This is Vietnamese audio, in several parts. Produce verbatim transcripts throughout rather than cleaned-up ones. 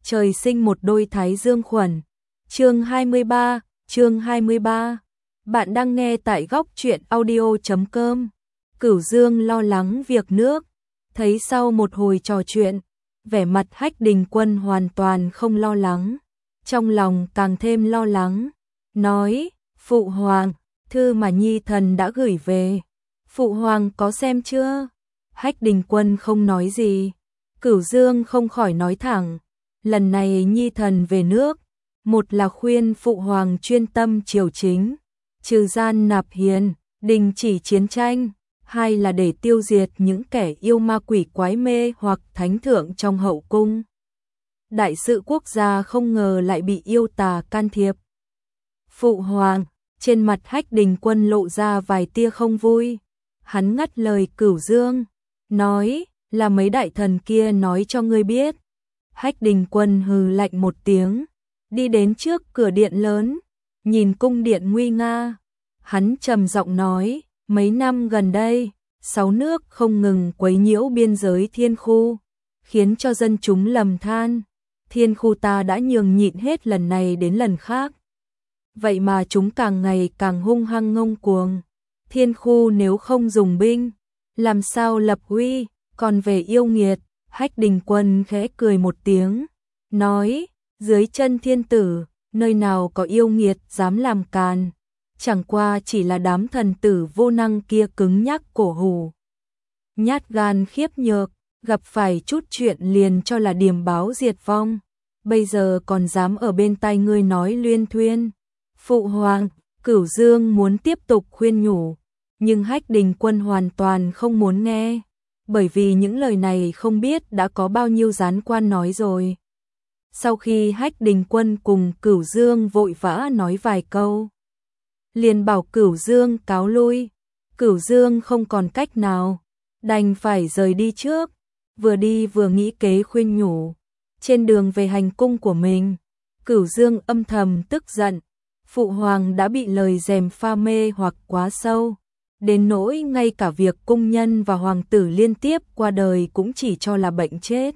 trời sinh một đôi thái dương khuẩn. Chương hai mươi ba, chương hai mươi ba. Bạn đang nghe tại góc truyện audio chấm com. Cửu Dương lo lắng việc nước, thấy sau một hồi trò chuyện, vẻ mặt Hách Đình Quân hoàn toàn không lo lắng, trong lòng càng thêm lo lắng, nói: "Phụ hoàng, thư mà nhi thần đã gửi về, phụ hoàng có xem chưa?" Hách Đình Quân không nói gì. Cửu Dương không khỏi nói thẳng: "Lần này nhi thần về nước, một là khuyên phụ hoàng chuyên tâm triều chính, trừ gian nạp hiền, đình chỉ chiến tranh, hai là để tiêu diệt những kẻ yêu ma quỷ quái mê hoặc thánh thượng trong hậu cung. Đại sự quốc gia không ngờ lại bị yêu tà can thiệp." Phụ hoàng, trên mặt Hách Đình Quân lộ ra vài tia không vui, hắn ngắt lời Cửu Dương, nói: "Là mấy đại thần kia nói cho ngươi biết." Hách Đình Quân hừ lạnh một tiếng, đi đến trước cửa điện lớn, nhìn cung điện nguy nga, hắn trầm giọng nói: "Mấy năm gần đây, sáu nước không ngừng quấy nhiễu biên giới Thiên Khu, khiến cho dân chúng lầm than, Thiên Khu ta đã nhường nhịn hết lần này đến lần khác. Vậy mà chúng càng ngày càng hung hăng ngông cuồng, Thiên Khu nếu không dùng binh, làm sao lập uy, còn về yêu nghiệt." Hách Đình Quân khẽ cười một tiếng, nói: "Dưới chân thiên tử, nơi nào có yêu nghiệt dám làm càn, chẳng qua chỉ là đám thần tử vô năng kia cứng nhắc cổ hủ, nhát gan khiếp nhược, gặp phải chút chuyện liền cho là điềm báo diệt vong, bây giờ còn dám ở bên tai ngươi nói luyên thuyên." Phụ hoàng, Cửu Dương muốn tiếp tục khuyên nhủ, nhưng Hách Đình Quân hoàn toàn không muốn nghe, bởi vì những lời này không biết đã có bao nhiêu gián quan nói rồi. Sau khi Hách Đình Quân cùng Cửu Dương vội vã nói vài câu, liền bảo Cửu Dương cáo lui. Cửu Dương không còn cách nào, đành phải rời đi trước, vừa đi vừa nghĩ kế khuyên nhủ. Trên đường về hành cung của mình, Cửu Dương âm thầm tức giận, phụ hoàng đã bị lời gièm pha mê hoặc quá sâu, đến nỗi ngay cả việc cung nhân và hoàng tử liên tiếp qua đời cũng chỉ cho là bệnh chết.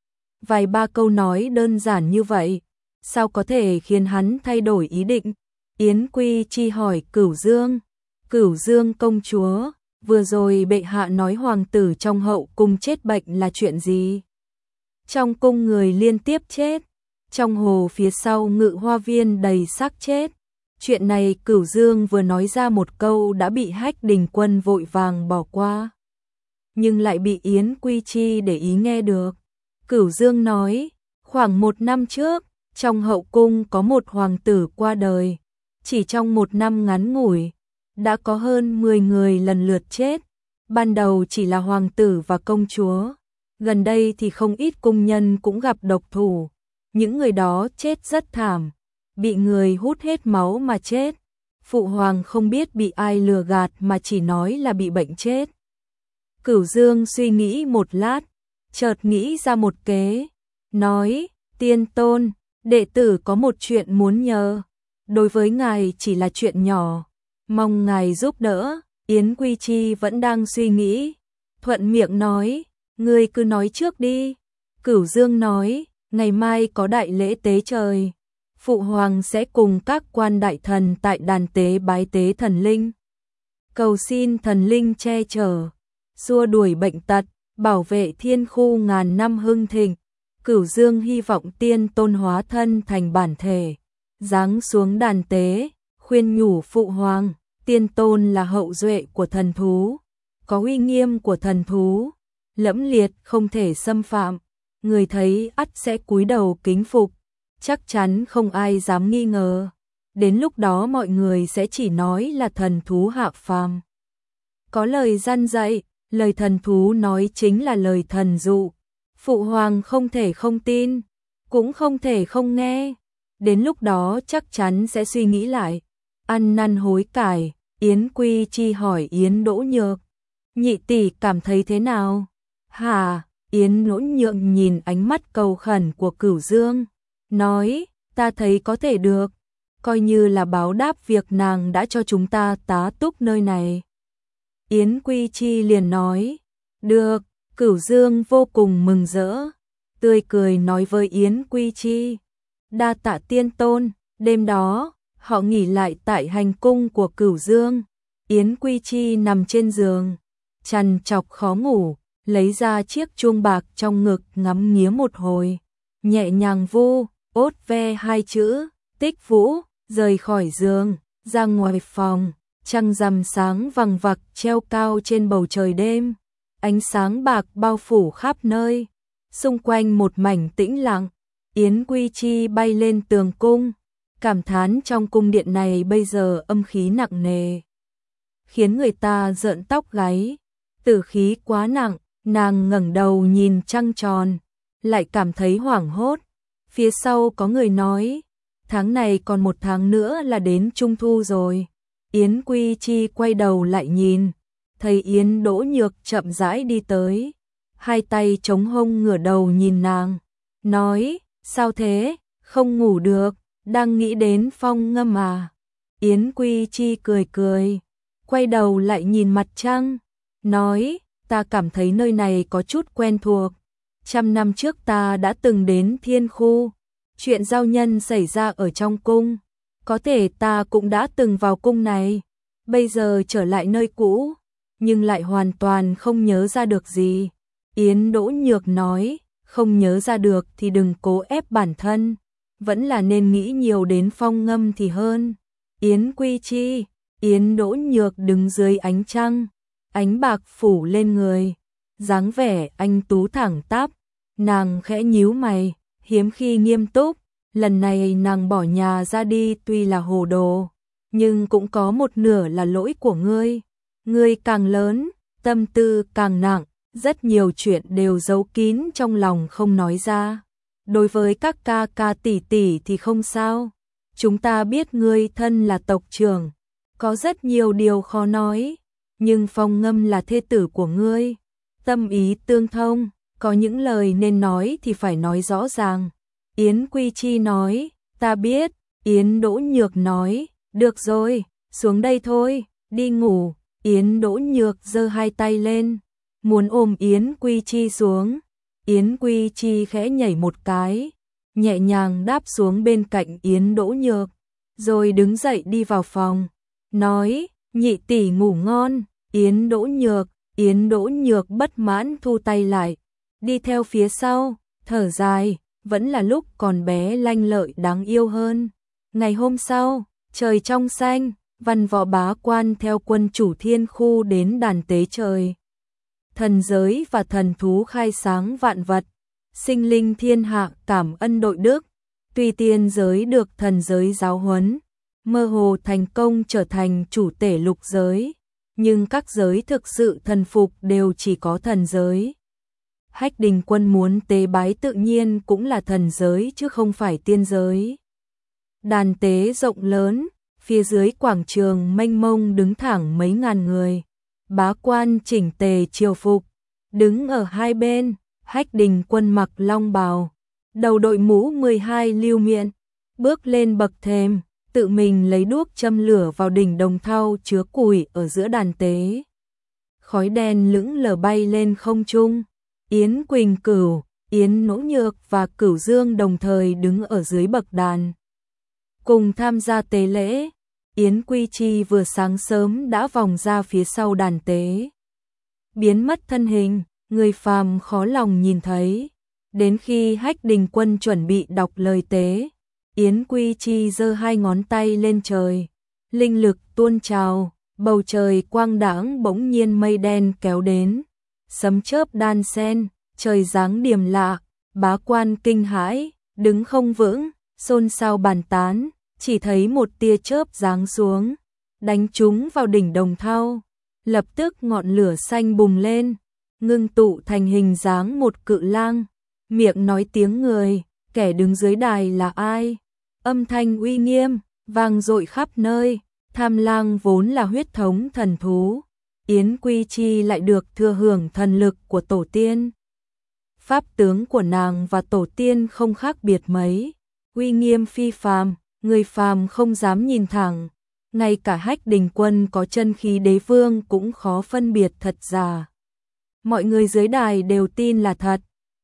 Vài ba câu nói đơn giản như vậy, sao có thể khiến hắn thay đổi ý định? Yến Quy Chi hỏi Cửu Dương: "Cửu Dương công chúa, vừa rồi bệ hạ nói hoàng tử trong hậu cung chết bệnh là chuyện gì?" "Trong cung người liên tiếp chết, trong hồ phía sau Ngự Hoa Viên đầy xác chết." Chuyện này Cửu Dương vừa nói ra một câu đã bị Hách Đình Quân vội vàng bỏ qua, nhưng lại bị Yến Quy Chi để ý nghe được. Cửu Dương nói: "Khoảng một năm trước, trong hậu cung có một hoàng tử qua đời, chỉ trong một năm ngắn ngủi, đã có hơn mười người lần lượt chết, ban đầu chỉ là hoàng tử và công chúa, gần đây thì không ít cung nhân cũng gặp độc thủ, những người đó chết rất thảm, bị người hút hết máu mà chết. Phụ hoàng không biết bị ai lừa gạt mà chỉ nói là bị bệnh chết." Cửu Dương suy nghĩ một lát, chợt nghĩ ra một kế, nói: "Tiên tôn, đệ tử có một chuyện muốn nhờ, đối với ngài chỉ là chuyện nhỏ, mong ngài giúp đỡ." Yến Quy Chi vẫn đang suy nghĩ, thuận miệng nói: "Ngươi cứ nói trước đi." Cửu Dương nói: "Ngày mai có đại lễ tế trời, phụ hoàng sẽ cùng các quan đại thần tại đàn tế bái tế thần linh, cầu xin thần linh che chở, xua đuổi bệnh tật, bảo vệ Thiên Khu ngàn năm hưng thịnh." Cửu Dương hy vọng tiên tôn hóa thân thành bản thể, giáng xuống đàn tế, khuyên nhủ phụ hoàng, tiên tôn là hậu duệ của thần thú, có uy nghiêm của thần thú, lẫm liệt không thể xâm phạm, người thấy ắt sẽ cúi đầu kính phục, chắc chắn không ai dám nghi ngờ. Đến lúc đó mọi người sẽ chỉ nói là thần thú hạ phàm. Có lời răn dạy, lời thần thú nói chính là lời thần dụ. Phụ hoàng không thể không tin, cũng không thể không nghe. Đến lúc đó chắc chắn sẽ suy nghĩ lại, ăn năn hối cải." Yến Quy Chi hỏi Yến Đỗ Nhược: "Nhị tỷ cảm thấy thế nào?" "Hả?" Yến Đỗ Nhược nhìn ánh mắt cầu khẩn của Cửu Dương, nói: "Ta thấy có thể được, coi như là báo đáp việc nàng đã cho chúng ta tá túc nơi này." Yến Quy Chi liền nói: "Được." Cửu Dương vô cùng mừng rỡ, tươi cười nói với Yến Quy Chi. Đa tạ tiên tôn. Đêm đó, họ nghỉ lại tại hành cung của Cửu Dương. Yến Quy Chi nằm trên giường, trằn trọc khó ngủ, lấy ra chiếc chuông bạc trong ngực ngắm nghía một hồi, nhẹ nhàng vu, ốt ve hai chữ, Tích Vũ, rời khỏi giường, ra ngoài phòng, trăng rằm sáng vằng vặc treo cao trên bầu trời đêm, ánh sáng bạc bao phủ khắp nơi, xung quanh một mảnh tĩnh lặng. Yến Quy Chi bay lên tường cung, cảm thán trong cung điện này bây giờ âm khí nặng nề, khiến người ta rợn tóc gáy, tử khí quá nặng. Nàng ngẩng đầu nhìn trăng tròn, lại cảm thấy hoảng hốt. Phía sau có người nói, tháng này còn một tháng nữa là đến Trung Thu rồi. Yến Quy Chi quay đầu lại nhìn, thấy Yến Đỗ Nhược chậm rãi đi tới, hai tay chống hông ngửa đầu nhìn nàng, nói, sao thế, không ngủ được, đang nghĩ đến Phong Ngâm à. Yến Quy Chi cười cười, quay đầu lại nhìn mặt trăng, nói, ta cảm thấy nơi này có chút quen thuộc. Trăm năm trước ta đã từng đến Thiên Khu, chuyện giao nhân xảy ra ở trong cung, có thể ta cũng đã từng vào cung này, bây giờ trở lại nơi cũ, nhưng lại hoàn toàn không nhớ ra được gì. Yến Đỗ Nhược nói, không nhớ ra được thì đừng cố ép bản thân, vẫn là nên nghĩ nhiều đến Phong Ngâm thì hơn. Yến Quy Chi, Yến Đỗ Nhược đứng dưới ánh trăng, ánh bạc phủ lên người, dáng vẻ anh tú thẳng tắp, nàng khẽ nhíu mày, hiếm khi nghiêm túc, lần này nàng bỏ nhà ra đi tuy là hồ đồ, nhưng cũng có một nửa là lỗi của ngươi, ngươi càng lớn, tâm tư càng nặng, rất nhiều chuyện đều giấu kín trong lòng không nói ra. Đối với các ca ca tỷ tỷ thì không sao, chúng ta biết ngươi thân là tộc trưởng, có rất nhiều điều khó nói. Nhưng Phong Ngâm là thê tử của ngươi, tâm ý tương thông, có những lời nên nói thì phải nói rõ ràng. Yến Quy Chi nói, ta biết. Yến Đỗ Nhược nói, được rồi, xuống đây thôi, đi ngủ. Yến Đỗ Nhược giơ hai tay lên, muốn ôm Yến Quy Chi xuống. Yến Quy Chi khẽ nhảy một cái, nhẹ nhàng đáp xuống bên cạnh Yến Đỗ Nhược, rồi đứng dậy đi vào phòng, nói, nhị tỷ ngủ ngon. Yến Đỗ Nhược, Yến Đỗ Nhược bất mãn thu tay lại, đi theo phía sau, thở dài, vẫn là lúc còn bé lanh lợi đáng yêu hơn. Ngày hôm sau, trời trong xanh, văn võ bá quan theo quân chủ Thiên Khu đến đàn tế trời. Thần giới và thần thú khai sáng vạn vật, sinh linh thiên hạ cảm ân đội đức, tuy tiên giới được thần giới giáo huấn, mơ hồ thành công trở thành chủ tể lục giới, nhưng các giới thực sự thần phục đều chỉ có thần giới. Hách Đình Quân muốn tế bái tự nhiên cũng là thần giới chứ không phải tiên giới. Đàn tế rộng lớn, phía dưới quảng trường mênh mông đứng thẳng mấy ngàn người, bá quan chỉnh tề triều phục, đứng ở hai bên. Hách Đình Quân mặc long bào, đầu đội mũ mười hai lưu miện, bước lên bậc thềm, tự mình lấy đuốc châm lửa vào đỉnh đồng thau chứa củi ở giữa đàn tế. Khói đen lững lờ bay lên không trung. Yến Quỳnh Cửu, Yến Đỗ Nhược và Cửu Dương đồng thời đứng ở dưới bậc đàn, cùng tham gia tế lễ. Yến Quy Chi vừa sáng sớm đã vòng ra phía sau đàn tế, biến mất thân hình, người phàm khó lòng nhìn thấy. Đến khi Hách Đình Quân chuẩn bị đọc lời tế, Yến Quy Chi giơ hai ngón tay lên trời, linh lực tuôn trào, bầu trời quang đãng bỗng nhiên mây đen kéo đến, sấm chớp đan xen, trời giáng điềm lạ, bá quan kinh hãi, đứng không vững, xôn xao bàn tán, chỉ thấy một tia chớp giáng xuống, đánh trúng vào đỉnh đồng thau, lập tức ngọn lửa xanh bùng lên, ngưng tụ thành hình dáng một cự lang, miệng nói tiếng người, kẻ đứng dưới đài là ai? Âm thanh uy nghiêm, vang dội khắp nơi. Tham lang vốn là huyết thống thần thú, Yến Quy Chi lại được thừa hưởng thần lực của tổ tiên. Pháp tướng của nàng và tổ tiên không khác biệt mấy, uy nghiêm phi phàm, người phàm không dám nhìn thẳng. Ngay cả Hách Đình Quân có chân khí đế vương cũng khó phân biệt thật giả. Mọi người dưới đài đều tin là thật.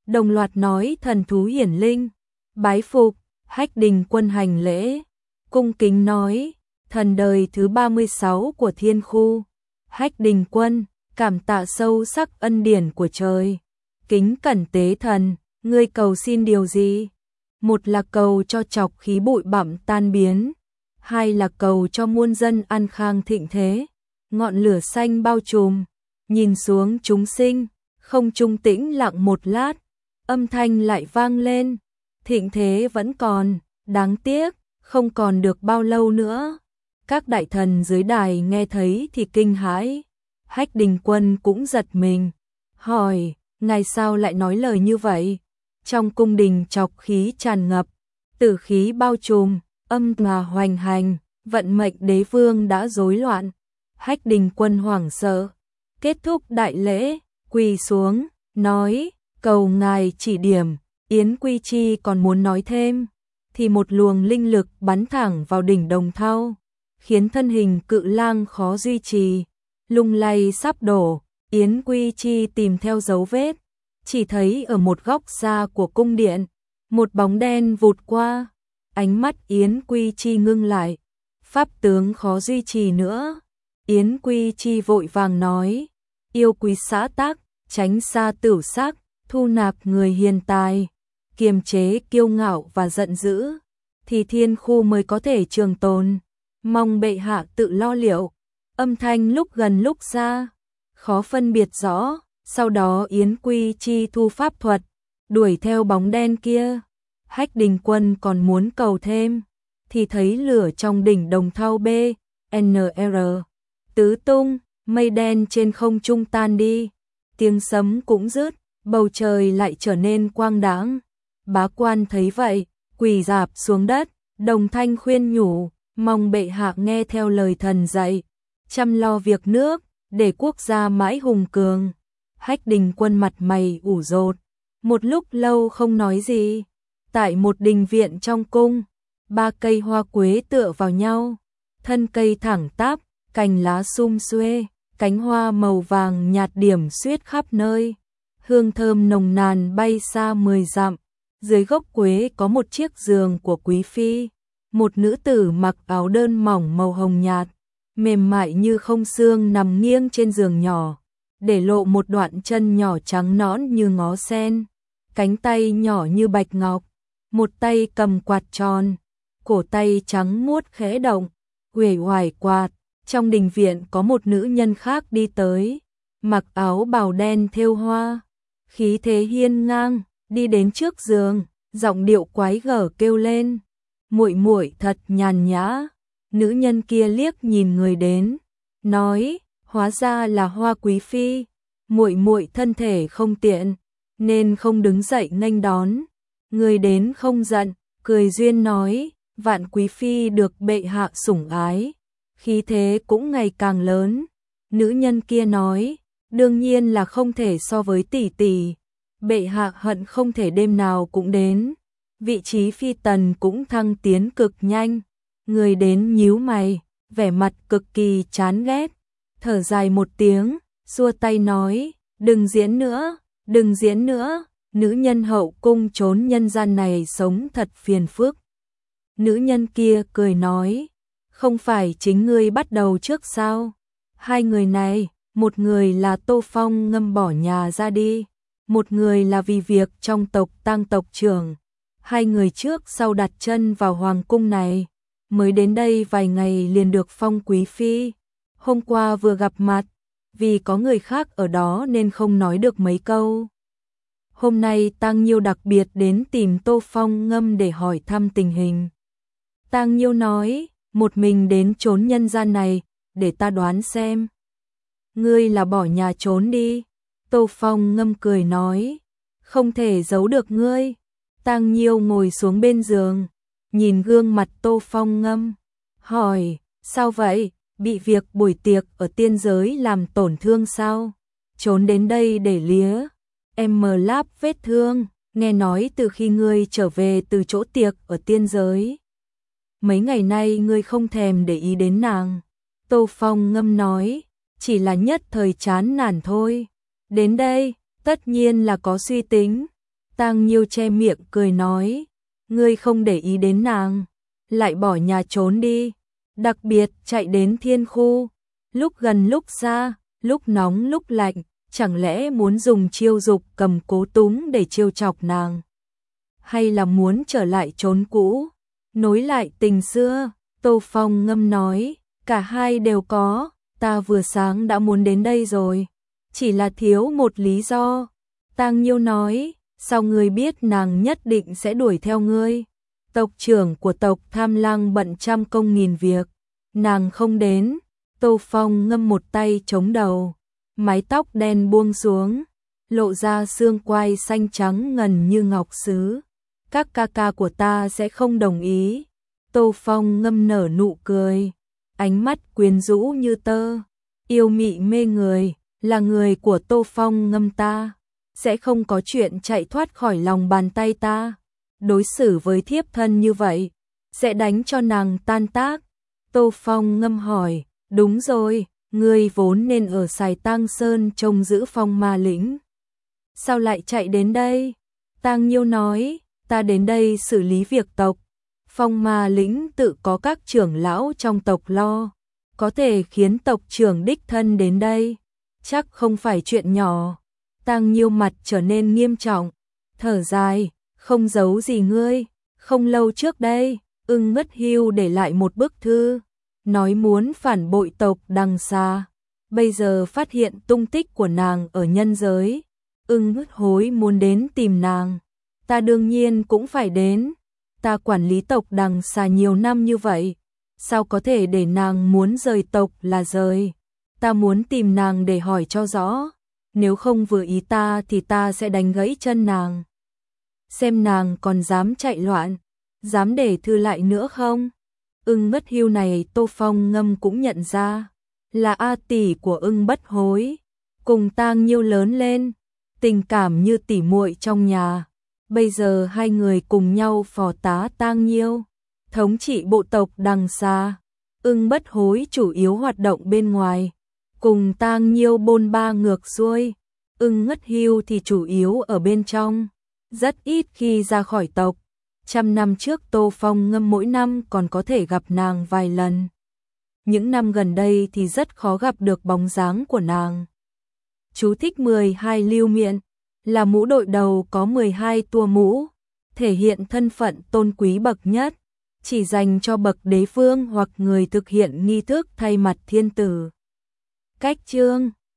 đồng loạt nói thần thú hiển linh, bái phục. Hách Đình Quân hành lễ, cung kính nói, thần đời thứ ba mươi sáu của thiên khu. Hách Đình Quân, cảm tạ sâu sắc ân điển của trời. Kính cẩn tế thần, ngươi cầu xin điều gì? Một là cầu cho trọc khí bụi bặm tan biến, hai là cầu cho muôn dân an khang thịnh thế. Ngọn lửa xanh bao trùm, nhìn xuống chúng sinh, không trung tĩnh lặng một lát, âm thanh lại vang lên, thịnh thế vẫn còn, đáng tiếc, không còn được bao lâu nữa. Các đại thần dưới đài nghe thấy thì kinh hãi, Hách Đình Quân cũng giật mình, hỏi, ngài sao lại nói lời như vậy? Trong cung đình trọc khí tràn ngập, tử khí bao trùm, âm mà hoành hành, vận mệnh đế vương đã rối loạn. Hách Đình Quân hoảng sợ, kết thúc đại lễ, quỳ xuống, nói, cầu ngài chỉ điểm. Yến Quy Chi còn muốn nói thêm, thì một luồng linh lực bắn thẳng vào đỉnh Đồng Thau, khiến thân hình cự lang khó duy trì, lung lay sắp đổ. Yến Quy Chi tìm theo dấu vết, chỉ thấy ở một góc xa của cung điện, một bóng đen vụt qua, ánh mắt Yến Quy Chi ngưng lại, pháp tướng khó duy trì nữa. Yến Quy Chi vội vàng nói, yêu quý xã tắc, tránh xa tửu sắc, thu nạp người hiền tài, kiềm chế kiêu ngạo và giận dữ, thì thiên khu mới có thể trường tồn. Mong bệ hạ tự lo liệu. Âm thanh lúc gần lúc xa, khó phân biệt rõ. Sau đó Yến Quy Chi thu pháp thuật, đuổi theo bóng đen kia. Hách Đình Quân còn muốn cầu thêm, thì thấy lửa trong đỉnh Đồng Thau B, N R tứ tung, mây đen trên không trung tan đi, tiếng sấm cũng dứt, bầu trời lại trở nên quang đãng. Bá quan thấy vậy, quỳ rạp xuống đất, đồng thanh khuyên nhủ, mong bệ hạ nghe theo lời thần dạy, chăm lo việc nước, để quốc gia mãi hùng cường. Hách Đình Quân mặt mày ủ rột, một lúc lâu không nói gì. Tại một đình viện trong cung, ba cây hoa quế tựa vào nhau, thân cây thẳng tắp, cành lá sum xuê, cánh hoa màu vàng nhạt điểm xuyết khắp nơi, hương thơm nồng nàn bay xa mười dặm. Dưới gốc quế có một chiếc giường của quý phi, một nữ tử mặc áo đơn mỏng màu hồng nhạt, mềm mại như không xương nằm nghiêng trên giường nhỏ, để lộ một đoạn chân nhỏ trắng nõn như ngó sen, cánh tay nhỏ như bạch ngọc, một tay cầm quạt tròn, cổ tay trắng muốt khẽ động, uể oải quạt. Trong đình viện có một nữ nhân khác đi tới, mặc áo bào đen thêu hoa, khí thế hiên ngang, đi đến trước giường, giọng điệu quái gở kêu lên, muội muội thật nhàn nhã. Nữ nhân kia liếc nhìn người đến, nói, hóa ra là Hoa quý phi, muội muội thân thể không tiện, nên không đứng dậy nghênh đón. Người đến không giận, cười duyên nói, vạn quý phi được bệ hạ sủng ái, khí thế cũng ngày càng lớn. Nữ nhân kia nói, đương nhiên là không thể so với tỷ tỷ, bệ hạ hận không thể đêm nào cũng đến, vị trí phi tần cũng thăng tiến cực nhanh. Người đến nhíu mày, vẻ mặt cực kỳ chán ghét, thở dài một tiếng, xua tay nói, đừng diễn nữa, đừng diễn nữa, nữ nhân hậu cung trốn nhân gian này sống thật phiền phức. Nữ nhân kia cười nói, không phải chính ngươi bắt đầu trước sao? Hai người này, một người là Tô Phong Ngâm bỏ nhà ra đi, một người là vì việc trong tộc tang tộc trưởng. Hai người trước sau đặt chân vào hoàng cung này, mới đến đây vài ngày liền được phong quý phi. Hôm qua vừa gặp mặt, vì có người khác ở đó nên không nói được mấy câu. Hôm nay Tang Nhiêu đặc biệt đến tìm Tô Phong Ngâm để hỏi thăm tình hình. Tang Nhiêu nói, một mình đến trốn nhân gian này, để ta đoán xem. Ngươi là bỏ nhà trốn đi. Tô Phong Ngâm cười nói, không thể giấu được ngươi. Tang Nhiêu ngồi xuống bên giường, nhìn gương mặt Tô Phong Ngâm, hỏi, sao vậy, bị việc buổi tiệc ở tiên giới làm tổn thương sao? Trốn đến đây để lía em mờ láp vết thương, nghe nói từ khi ngươi trở về từ chỗ tiệc ở tiên giới, mấy ngày nay ngươi không thèm để ý đến nàng. Tô Phong Ngâm nói, chỉ là nhất thời chán nản thôi, đến đây, tất nhiên là có suy tính. Tang Nhiêu che miệng cười nói, ngươi không để ý đến nàng, lại bỏ nhà trốn đi, đặc biệt chạy đến thiên khu, lúc gần lúc xa, lúc nóng lúc lạnh, chẳng lẽ muốn dùng chiêu dục cầm cố túng để chiêu chọc nàng? Hay là muốn trở lại chốn cũ, nối lại tình xưa? Tô Phong ngâm nói, cả hai đều có, ta vừa sáng đã muốn đến đây rồi, chỉ là thiếu một lý do. Tang Nhiêu nói, sao ngươi biết nàng nhất định sẽ đuổi theo ngươi? Tộc trưởng của tộc Tham Lang bận trăm công nghìn việc, nàng không đến. Tô Phong ngâm một tay chống đầu, mái tóc đen buông xuống, lộ ra xương quai xanh trắng ngần như ngọc sứ. Các ca ca của ta sẽ không đồng ý. Tô Phong ngâm nở nụ cười, ánh mắt quyến rũ như tơ, yêu mị mê người, là người của Tô Phong ngâm ta, sẽ không có chuyện chạy thoát khỏi lòng bàn tay ta. Đối xử với thiếp thân như vậy, sẽ đánh cho nàng tan tác. Tô Phong ngâm hỏi, đúng rồi, ngươi vốn nên ở Sài Tang Sơn trông giữ Phong Ma lĩnh, sao lại chạy đến đây? Tang Nhiêu nói, ta đến đây xử lý việc tộc. Phong Ma lĩnh tự có các trưởng lão trong tộc lo, có thể khiến tộc trưởng đích thân đến đây, chắc không phải chuyện nhỏ. Tang Nhiêu mặt trở nên nghiêm trọng, thở dài, không giấu gì ngươi, không lâu trước đây, Ưng Mất Hưu để lại một bức thư, nói muốn phản bội tộc Đằng Xà, bây giờ phát hiện tung tích của nàng ở nhân giới, Ưng Mất Hối muốn đến tìm nàng, ta đương nhiên cũng phải đến, ta quản lý tộc Đằng Xà nhiều năm như vậy, sao có thể để nàng muốn rời tộc là rời, ta muốn tìm nàng để hỏi cho rõ, nếu không vừa ý ta thì ta sẽ đánh gãy chân nàng. Xem nàng còn dám chạy loạn, dám để thư lại nữa không? Ưng Mất Hưu này Tô Phong ngâm cũng nhận ra, là A tỷ của Ưng Bất Hối, cùng Tang Nhiêu lớn lên, tình cảm như tỉ muội trong nhà. Bây giờ hai người cùng nhau phò tá Tang Nhiêu, thống trị bộ tộc Đằng Xà. Ưng Bất Hối chủ yếu hoạt động bên ngoài, cùng Tang Nhiêu bôn ba ngược xuôi. Ưng Mất Hưu thì chủ yếu ở bên trong, rất ít khi ra khỏi tộc. Trăm năm trước Tô Phong ngâm mỗi năm còn có thể gặp nàng vài lần. Những năm gần đây thì rất khó gặp được bóng dáng của nàng. Chú thích mười hai lưu miện, là mũ đội đầu có mười hai tua mũ, thể hiện thân phận tôn quý bậc nhất, chỉ dành cho bậc đế vương hoặc người thực hiện nghi thức thay mặt thiên tử. Cách chương